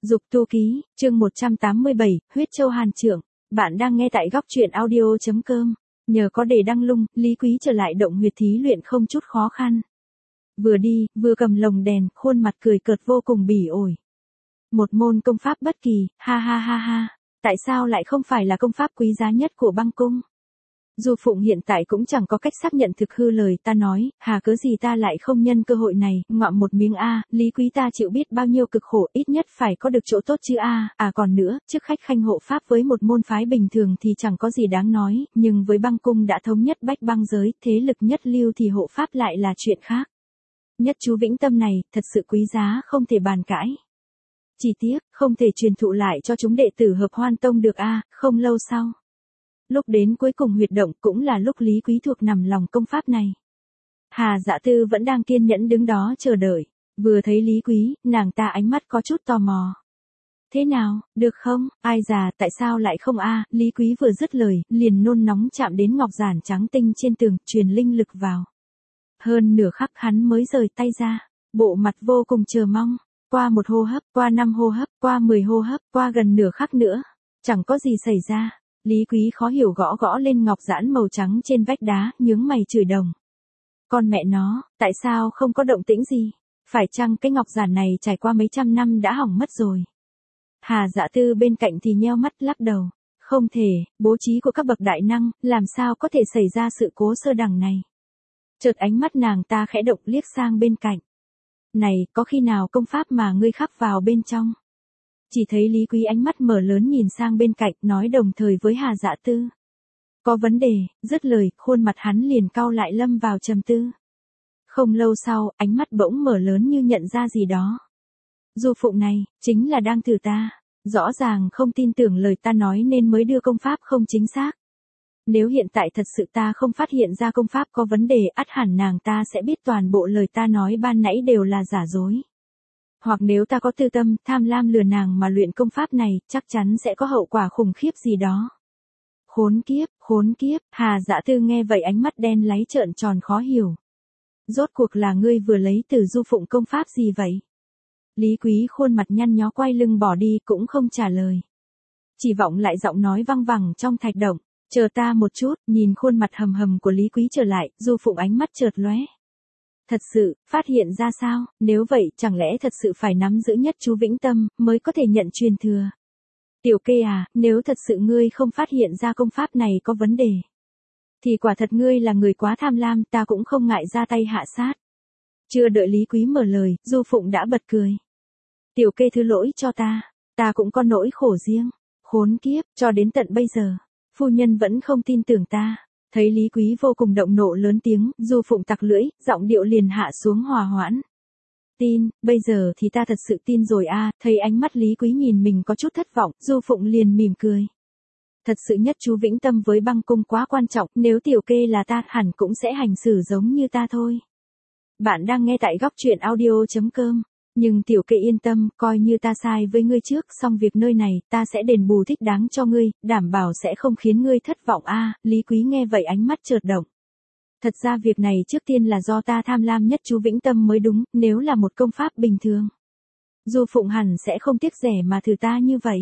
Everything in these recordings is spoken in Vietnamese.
Dục tu ký, chương 187, huyết châu hàn trượng. Bạn đang nghe tại góc truyện audio.com. Nhờ có đề đăng lung, Lý Quý trở lại động huyệt thí luyện không chút khó khăn. Vừa đi, vừa cầm lồng đèn, khuôn mặt cười cợt vô cùng bỉ ổi. Một môn công pháp bất kỳ, ha ha ha ha. Tại sao lại không phải là công pháp quý giá nhất của băng cung? Du Phụng hiện tại cũng chẳng có cách xác nhận thực hư lời ta nói, hà cớ gì ta lại không nhân cơ hội này, ngậm một miếng a, Lý Quý ta chịu biết bao nhiêu cực khổ, ít nhất phải có được chỗ tốt chứ a, còn nữa, trước khách khanh hộ pháp với một môn phái bình thường thì chẳng có gì đáng nói, nhưng với băng cung đã thống nhất bách băng giới, thế lực nhất lưu thì hộ pháp lại là chuyện khác. Nhất chú vĩnh tâm này, thật sự quý giá không thể bàn cãi. Chỉ tiếc, không thể truyền thụ lại cho chúng đệ tử Hợp Hoan Tông được a, không lâu sau. Lúc đến cuối cùng huyệt động cũng là lúc Lý Quý thuộc nằm lòng công pháp này. Hà Dạ Tư vẫn đang kiên nhẫn đứng đó chờ đợi, vừa thấy Lý Quý, nàng ta ánh mắt có chút tò mò. Thế nào, được không, ai già, tại sao lại không a? Lý Quý vừa dứt lời, liền nôn nóng chạm đến ngọc giản trắng tinh trên tường, truyền linh lực vào. Hơn nửa khắc hắn mới rời tay ra, bộ mặt vô cùng chờ mong, qua một hô hấp, qua 5 hô hấp, qua 10 hô hấp, qua gần nửa khắc nữa, chẳng có gì xảy ra. Lý Quý khó hiểu gõ gõ lên ngọc giản màu trắng trên vách đá, nhướng mày chửi đồng. Con mẹ nó, tại sao không có động tĩnh gì? Phải chăng cái ngọc giản này trải qua mấy trăm năm đã hỏng mất rồi? Hà Dạ Tư bên cạnh thì nheo mắt lắc đầu. Không thể, bố trí của các bậc đại năng, làm sao có thể xảy ra sự cố sơ đẳng này? Chợt ánh mắt nàng ta khẽ động liếc sang bên cạnh. Này, có khi nào công pháp mà ngươi khắc vào bên trong? Chỉ thấy Lý Quý ánh mắt mở lớn nhìn sang bên cạnh, nói đồng thời với Hà Dạ Tư. Có vấn đề, dứt lời, khuôn mặt hắn liền cau lại lâm vào trầm tư. Không lâu sau, ánh mắt bỗng mở lớn như nhận ra gì đó. Du Phụng này, chính là đang thử ta. Rõ ràng không tin tưởng lời ta nói nên mới đưa công pháp không chính xác. Nếu hiện tại thật sự ta không phát hiện ra công pháp có vấn đề, ắt hẳn nàng ta sẽ biết toàn bộ lời ta nói ban nãy đều là giả dối. Hoặc nếu ta có tư tâm, tham lam lừa nàng mà luyện công pháp này, chắc chắn sẽ có hậu quả khủng khiếp gì đó. Khốn kiếp, Hà Dạ Tư nghe vậy ánh mắt đen láy trợn tròn khó hiểu. Rốt cuộc là ngươi vừa lấy từ Du Phụng công pháp gì vậy? Lý Quý khuôn mặt nhăn nhó quay lưng bỏ đi cũng không trả lời. Chỉ vọng lại giọng nói văng vẳng trong thạch động, chờ ta một chút, nhìn khuôn mặt hầm hầm của Lý Quý trở lại, Du Phụng ánh mắt chợt lóe. Thật sự, phát hiện ra sao, nếu vậy chẳng lẽ thật sự phải nắm giữ nhất chú vĩnh tâm, mới có thể nhận truyền thừa. Tiểu Kê à, nếu thật sự ngươi không phát hiện ra công pháp này có vấn đề, thì quả thật ngươi là người quá tham lam, ta cũng không ngại ra tay hạ sát. Chưa đợi Lý Quý mở lời, Du Phụng đã bật cười. Tiểu Kê thứ lỗi cho ta cũng có nỗi khổ riêng, khốn kiếp, cho đến tận bây giờ, phu nhân vẫn không tin tưởng ta. Thấy Lý Quý vô cùng động nộ lớn tiếng, Du Phụng tặc lưỡi, giọng điệu liền hạ xuống hòa hoãn. Tin, bây giờ thì ta thật sự tin rồi a. Thấy ánh mắt Lý Quý nhìn mình có chút thất vọng, Du Phụng liền mỉm cười. Thật sự nhất chú vĩnh tâm với băng cung quá quan trọng, nếu Tiểu Kê là ta hẳn cũng sẽ hành xử giống như ta thôi. Bạn đang nghe tại góc truyện audio.com. Nhưng Tiểu Kê yên tâm, coi như ta sai với ngươi trước, xong việc nơi này, ta sẽ đền bù thích đáng cho ngươi, đảm bảo sẽ không khiến ngươi thất vọng a. Lý Quý nghe vậy ánh mắt chợt động. Thật ra việc này trước tiên là do ta tham lam nhất chú vĩnh tâm mới đúng, nếu là một công pháp bình thường, Du Phụng hẳn sẽ không tiếc rẻ mà thử ta như vậy.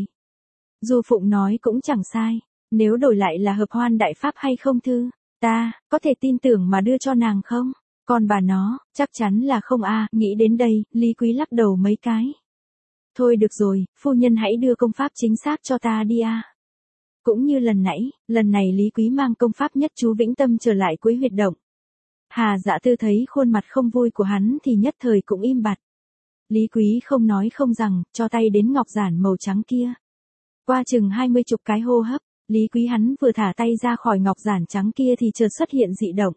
Du Phụng nói cũng chẳng sai, nếu đổi lại là Hợp Hoan đại pháp hay không thư, ta có thể tin tưởng mà đưa cho nàng không? Còn bà nó, chắc chắn là không a. Nghĩ đến đây, Lý Quý lắc đầu mấy cái. Thôi được rồi, phu nhân hãy đưa công pháp chính xác cho ta đi a. Cũng như lần nãy, lần này Lý Quý mang công pháp nhất chú vĩnh tâm trở lại cuối huyệt động. Hà Dạ Tư thấy khuôn mặt không vui của hắn thì nhất thời cũng im bặt. Lý Quý không nói không rằng, cho tay đến ngọc giản màu trắng kia. Qua chừng 20 chục cái hô hấp, Lý Quý hắn vừa thả tay ra khỏi ngọc giản trắng kia thì chợt xuất hiện dị động.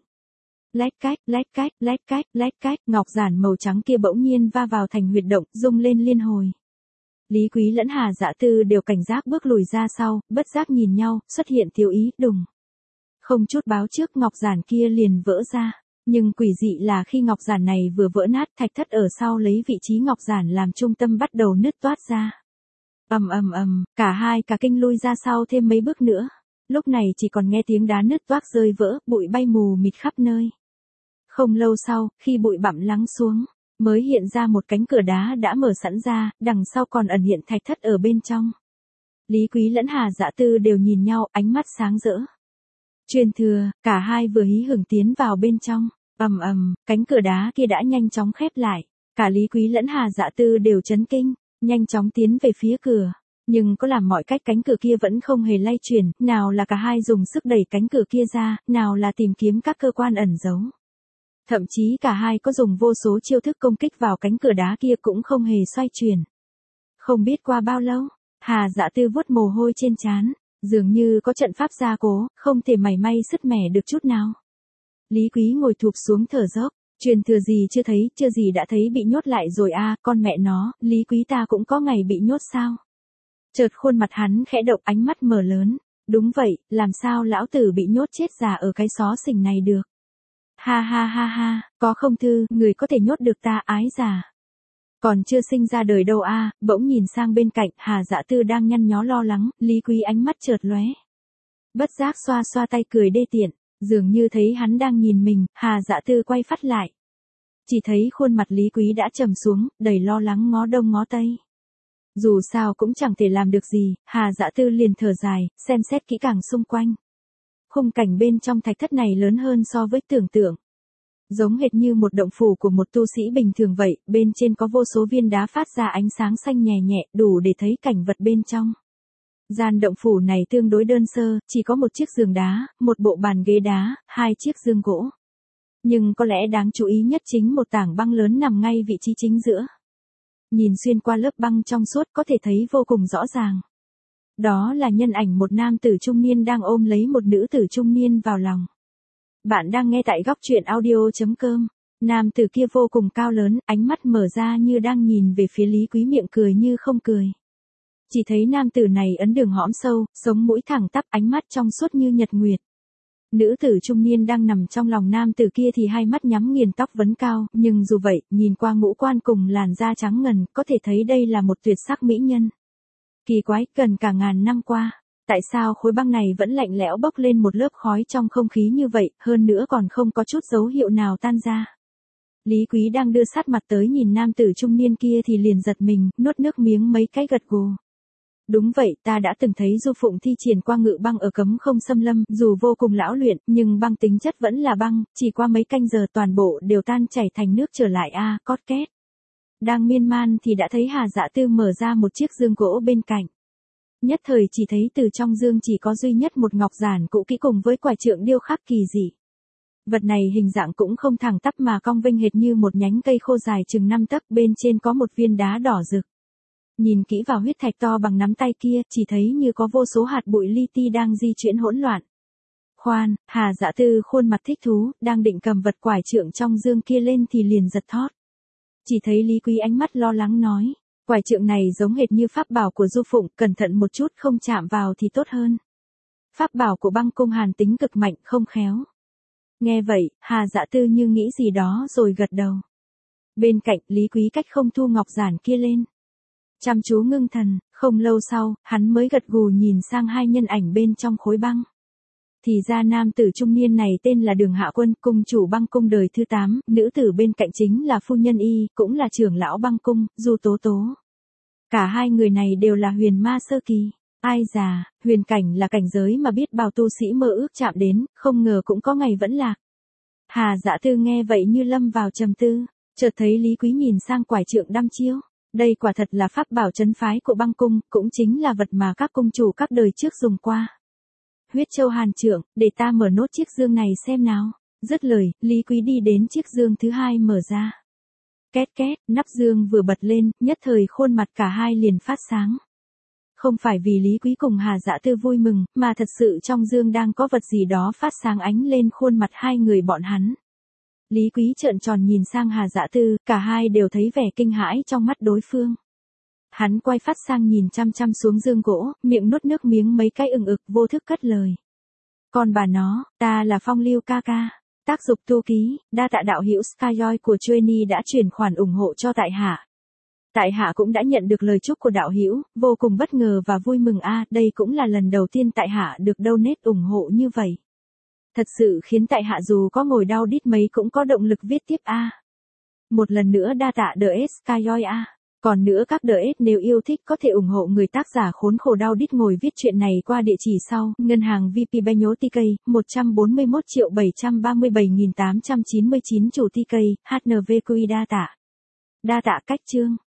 Lách cách, ngọc giản màu trắng kia bỗng nhiên va vào thành huyệt động, rung lên liên hồi. Lý Quý lẫn Hà Dạ Tư đều cảnh giác bước lùi ra sau, bất giác nhìn nhau, xuất hiện thiếu ý, đùng. Không chút báo trước ngọc giản kia liền vỡ ra, nhưng quỷ dị là khi ngọc giản này vừa vỡ nát, thạch thất ở sau lấy vị trí ngọc giản làm trung tâm bắt đầu nứt toát ra. Cả hai cả kinh lui ra sau thêm mấy bước nữa. Lúc này chỉ còn nghe tiếng đá nứt toác rơi vỡ, bụi bay mù mịt khắp nơi. Không lâu sau, khi bụi bặm lắng xuống, Mới hiện ra một cánh cửa đá đã mở sẵn ra, đằng sau còn ẩn hiện thạch thất ở bên trong. Lý Quý lẫn Hà Dạ Tư đều nhìn nhau, ánh mắt sáng rỡ. Truyền thừa, cả hai vừa hí hửng tiến vào bên trong. Ầm ầm, cánh cửa đá kia đã nhanh chóng khép lại. Cả Lý Quý lẫn Hà Dạ Tư đều chấn kinh, nhanh chóng tiến về phía cửa. Nhưng có làm mọi cách cánh cửa kia vẫn không hề lay chuyển, nào là cả hai dùng sức đẩy cánh cửa kia ra, nào là tìm kiếm các cơ quan ẩn giấu. Thậm chí cả hai có dùng vô số chiêu thức công kích vào cánh cửa đá kia cũng không hề xoay chuyển. Không biết qua bao lâu, Hà Dạ Tư vuốt mồ hôi trên trán, dường như có trận pháp gia cố, không thể mảy may sứt mẻ được chút nào. Lý Quý ngồi thụp xuống thở dốc, truyền thừa gì chưa thấy, chưa gì đã thấy bị nhốt lại rồi a, con mẹ nó, Lý Quý ta cũng có ngày bị nhốt sao? Chợt khuôn mặt hắn khẽ động, ánh mắt mở lớn, đúng vậy, làm sao lão tử bị nhốt chết già ở cái xó xỉnh này được? Ha ha ha ha, có không Thư, người có thể nhốt được ta ái già. Còn chưa sinh ra đời đâu a, bỗng nhìn sang bên cạnh, Hà Dạ Tư đang nhăn nhó lo lắng, Lý Quý ánh mắt chợt lóe. Bất giác xoa xoa tay cười đê tiện, dường như thấy hắn đang nhìn mình, Hà Dạ Tư quay phát lại. Chỉ thấy khuôn mặt Lý Quý đã trầm xuống, đầy lo lắng ngó đông ngó tây. Dù sao cũng chẳng thể làm được gì, Hà Dạ Tư liền thở dài, xem xét kỹ càng xung quanh. Khung cảnh bên trong thạch thất này lớn hơn so với tưởng tượng. Giống hệt như một động phủ của một tu sĩ bình thường vậy, bên trên có vô số viên đá phát ra ánh sáng xanh nhẹ nhẹ, đủ để thấy cảnh vật bên trong. Gian động phủ này tương đối đơn sơ, chỉ có một chiếc giường đá, một bộ bàn ghế đá, hai chiếc giường gỗ. Nhưng có lẽ đáng chú ý nhất chính một tảng băng lớn nằm ngay vị trí chính giữa. Nhìn xuyên qua lớp băng trong suốt có thể thấy vô cùng rõ ràng. Đó là nhân ảnh một nam tử trung niên đang ôm lấy một nữ tử trung niên vào lòng. Bạn đang nghe tại góc truyện audio.com. Nam tử kia vô cùng cao lớn, ánh mắt mở ra như đang nhìn về phía Lý Quý, miệng cười như không cười. Chỉ thấy nam tử này ấn đường hõm sâu, sống mũi thẳng tắp, ánh mắt trong suốt như nhật nguyệt. Nữ tử trung niên đang nằm trong lòng nam tử kia thì hai mắt nhắm nghiền, tóc vấn cao, nhưng dù vậy, nhìn qua ngũ quan cùng làn da trắng ngần, có thể thấy đây là một tuyệt sắc mỹ nhân. Kỳ quái, gần cả ngàn năm qua, tại sao khối băng này vẫn lạnh lẽo bốc lên một lớp khói trong không khí như vậy, hơn nữa còn không có chút dấu hiệu nào tan ra. Lý Quý đang đưa sát mặt tới nhìn nam tử trung niên kia thì liền giật mình, nuốt nước miếng mấy cái gật gù. Đúng vậy, ta đã từng thấy Du Phụng thi triển qua ngự băng ở Cấm Không Xâm Lâm, dù vô cùng lão luyện, nhưng băng tính chất vẫn là băng, chỉ qua mấy canh giờ toàn bộ đều tan chảy thành nước trở lại a, cót két. Đang miên man thì đã thấy Hà Dạ Tư mở ra một chiếc dương gỗ bên cạnh. Nhất thời chỉ thấy từ trong dương chỉ có duy nhất một ngọc giản cũ kỹ cùng với quả trượng điêu khắc kỳ dị. Vật này hình dạng cũng không thẳng tắp mà cong vênh hệt như một nhánh cây khô dài chừng 5 tấc, bên trên có một viên đá đỏ rực. Nhìn kỹ vào huyết thạch to bằng nắm tay kia, chỉ thấy như có vô số hạt bụi li ti đang di chuyển hỗn loạn. Khoan, Hà Dạ Tư khuôn mặt thích thú, đang định cầm vật quải trượng trong dương kia lên thì liền giật thót. Chỉ thấy Lý Quý ánh mắt lo lắng nói, quải trượng này giống hệt như pháp bảo của Du Phụng, cẩn thận một chút không chạm vào thì tốt hơn. Pháp bảo của băng cung hàn tính cực mạnh, không khéo. Nghe vậy, Hà Dạ Tư như nghĩ gì đó rồi gật đầu. Bên cạnh, Lý Quý cách không thu ngọc giản kia lên. Chăm chú ngưng thần, không lâu sau, hắn mới gật gù nhìn sang hai nhân ảnh bên trong khối băng. Thì ra nam tử trung niên này tên là Đường Hạ Quân, cung chủ băng cung đời thứ 8, nữ tử bên cạnh chính là phu nhân y, cũng là trưởng lão băng cung, Du Tố Tố. Cả hai người này đều là huyền ma sơ kỳ. Ai già, huyền cảnh là cảnh giới mà biết bao tu sĩ mơ ước chạm đến, không ngờ cũng có ngày vẫn lạc. Hà Dạ Tư nghe vậy như lâm vào trầm tư, chợt thấy Lý Quý nhìn sang quải trượng đăm chiêu. Đây quả thật là pháp bảo trấn phái của băng cung, cũng chính là vật mà các cung chủ các đời trước dùng qua. Huyết Châu Hàn Trượng, để ta mở nốt chiếc dương này xem nào. Dứt lời, Lý Quý đi đến chiếc dương thứ hai mở ra. Két két, nắp dương vừa bật lên, nhất thời khuôn mặt cả hai liền phát sáng. Không phải vì Lý Quý cùng Hà Dạ Tư vui mừng, mà thật sự trong dương đang có vật gì đó phát sáng ánh lên khuôn mặt hai người bọn hắn. Lý Quý trợn tròn nhìn sang Hà Dạ Tư, cả hai đều thấy vẻ kinh hãi trong mắt đối phương. Hắn quay phát sang nhìn chăm chăm xuống dương gỗ, miệng nuốt nước miếng mấy cái ừng ực, vô thức cất lời. Còn bà nó, ta là Phong Lưu ca ca. Tác dục tu ký, đa tạ đạo hữu Skyjoy của Chueni đã chuyển khoản ủng hộ cho tại hạ. Tại hạ cũng đã nhận được lời chúc của đạo hữu, vô cùng bất ngờ và vui mừng đây cũng là lần đầu tiên tại hạ được donate ủng hộ như vậy. Thật sự khiến tại hạ dù có ngồi đau đít mấy cũng có động lực viết tiếp Một lần nữa đa tạ DS Skyoi A. Còn nữa các DS nếu yêu thích có thể ủng hộ người tác giả khốn khổ đau đít ngồi viết chuyện này qua địa chỉ sau. Ngân hàng VP Bank nhố TK, 141.737.899 chủ TK, HNVQI đa tạ. Đa tạ cách chương.